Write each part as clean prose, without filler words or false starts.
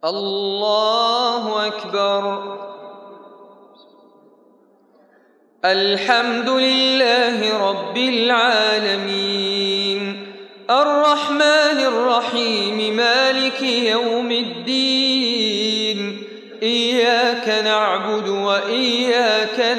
الله أكبر. الحمد لله رب العالمين الرحمن الرحيم مالك يوم الدين إياك نعبد وإياك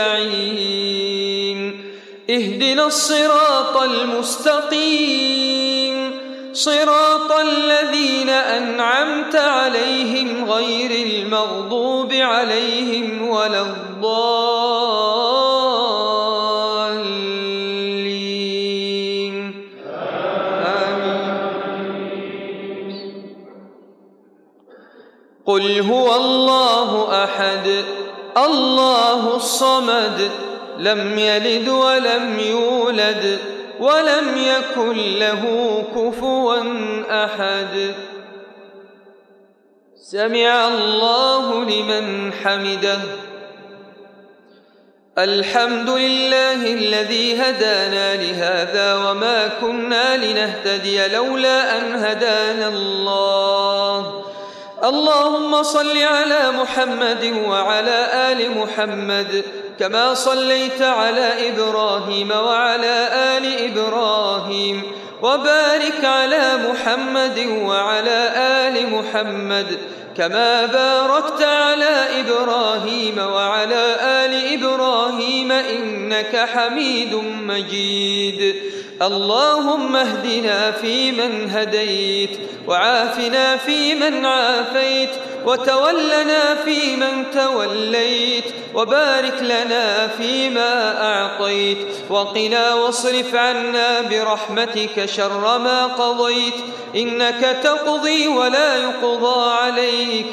نستعين اهدنا الصراط المستقيم صراط الذين أنعمت عليهم غير المغضوب عليهم ولا الضالين آمين. قل هو الله أحد الله الصمد لم يلد ولم يولد ولم يكن له كفوا أحد. سمع الله لمن حمده. الحمد لله الذي هدانا لهذا وما كنا لنهتدي لولا أن هدانا الله. اللهم صل على محمد وعلى آل محمد كما صليت على إبراهيم وعلى آل إبراهيم وبارك على محمد وعلى آل محمد كما باركت على إبراهيم وعلى آل إبراهيم إنك حميد مجيد. اللهم اهدنا فيمن هديت وعافنا فيمن عافيت وتولنا فيمن توليت وبارك لنا فيما أعطيت وقنا واصرف عنا برحمتك شر ما قضيت إنك تقضي ولا يقضى عليك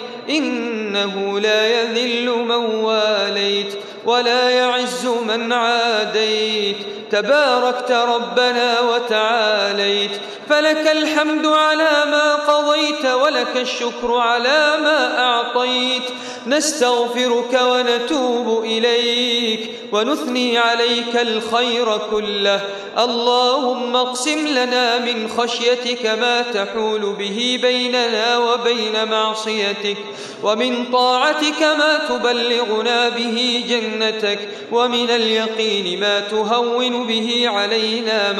إنه لا يذل من واليت ولا يعز من عاديت تباركت ربنا وتعاليت. فلك الحمد على ما قضيت ولك الشكر على ما أعطيت. نستغفرك ونتوب إليك ونثني عليك الخير كله. اللهم اقسم لنا من خشيتك ما تحول به بيننا وبين معصيتك ومن طاعتك ما تبلغنا به جنتك ومن اليقين ما تهون به علينا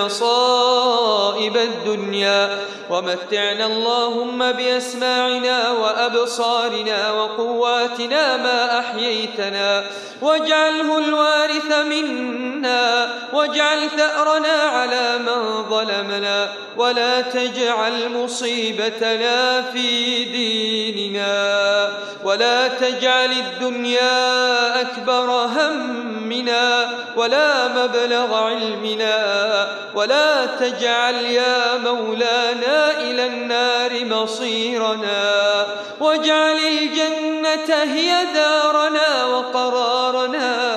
مصائب الدنيا ومتعنا اللهم بأسماعنا وأبصارنا وقواتنا ما أحييتنا واجعله الوارث منا واجعل ثأرنا على من ظلمنا ولا تجعل مصيبتنا في ديننا ولا تجعل الدنيا أكبر همنا ولا مبلغ علمنا ولا تجعل يا مولانا إلى النار مصيرنا واجعل الجنة هي دارنا وقرارنا.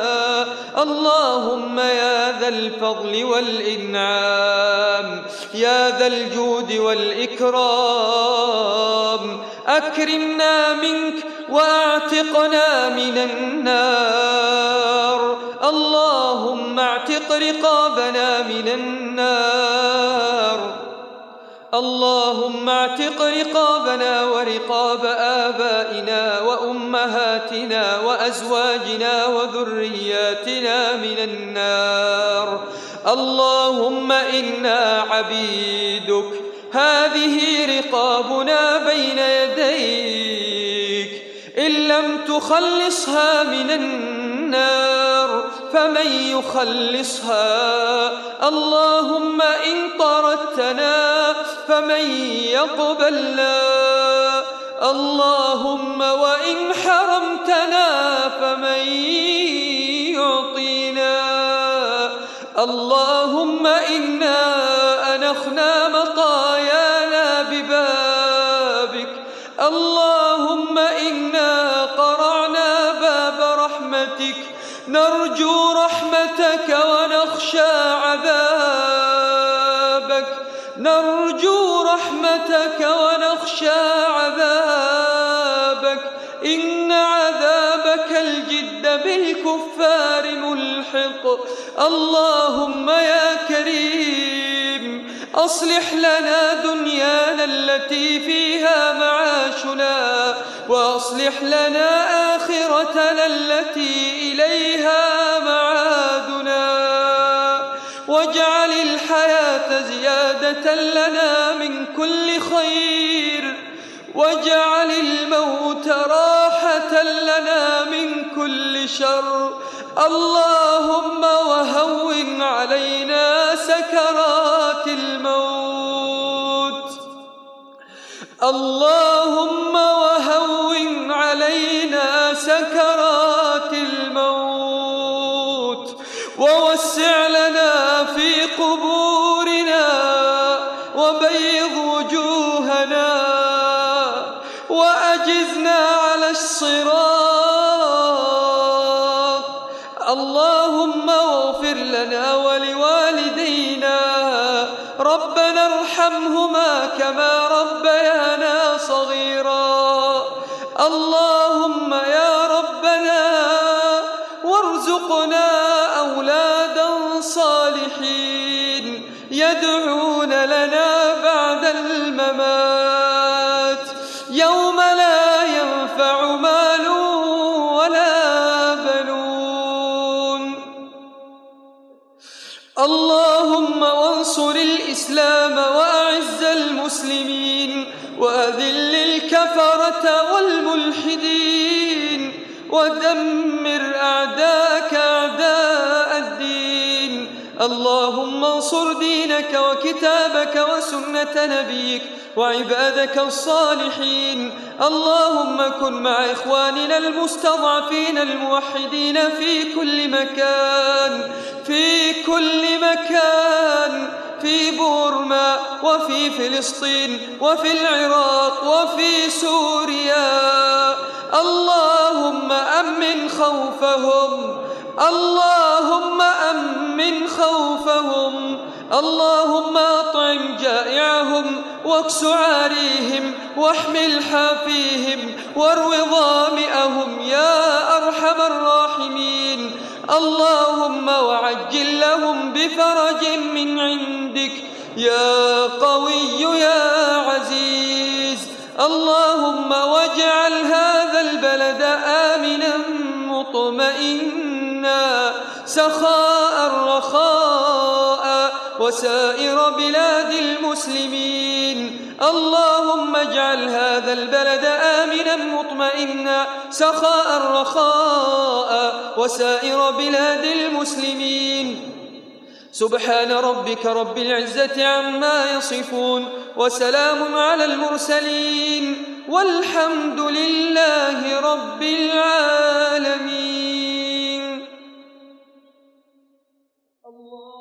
اللهم يا ذا الفضل والإنعام يا ذا الجود والإكرام أكرمنا منك وأعتقنا من النار. اللهم اعتق رقابنا من النار. اللهم اعتق رقابنا ورقاب آبائنا وأمهاتنا وأزواجنا وذرياتنا من النار. اللهم إنا عبيدك هذه رقابنا بين يديك إن لم تخلصها من النار فمن يخلصها. اللهم إن طردتنا فمن يقبلنا. اللهم وإن حرمتنا فمن يعطينا. اللهم إنا أنخنا مطايانا ببابك. اللهم إنا قرعنا باب رحمتك نرجو رحمتك ونخشى عذابك. نرجو رحمتك ونخشى عذابك إن عذابك الجد بالكفار ملحق. اللهم يا كريم أصلح لنا دنيانا التي فيها معاشنا وأصلح لنا آخرتنا التي إليها معادنا، واجعل الحياة زيادة لنا من كل خير، واجعل الموت راحة لنا من كل شر. اللهم وهون علينا سكرات الموت، اللهم وهون علينا سكرات الموت، ووسع لنا في قبورنا، وبيض وجوهنا، وأجزنا على الصراط. اللهم اغفر لنا ولوالدينا، ربنا ارحمهما كما ربيانا صغيرا. اللهم يا ربنا وارزقنا أولادا صالحين يدعون لنا بعد الممات، يوم لا ينفع مال ولا بنون. اللهم وانصر الإسلام وأعز المسلمين، وأذل الكفرة والملحدين، ودمر أعداءك أعداء الدين. اللهم انصر دينك وكتابك وسنة نبيك وعبادك الصالحين. اللهم كن مع إخواننا المستضعفين الموحدين في كل مكان، في كل مكان، في بورما وفي فلسطين وفي العراق وفي سوريا. اللهم أمن خوفهم، اللهم أمن خوفهم. اللهم أطعم جائعهم، واكس عاريهم، واحمل حافيهم، وارو ظامئهم يا أرحم الراحمين. اللهم وعجل لهم بفرج من عندك يا قوي يا عزيز. اللهم واجعل هذا البلد آمنا مطمئنا سخاء رخاء، وسائر بلاد المسلمين. اللهم اجعل هذا البلد آمنا مطمئنا سخاء رخاء، وسائر بلاد المسلمين. سبحان ربك رب العزة عما يصفون، وسلام على المرسلين، والحمد لله رب العالمين. الله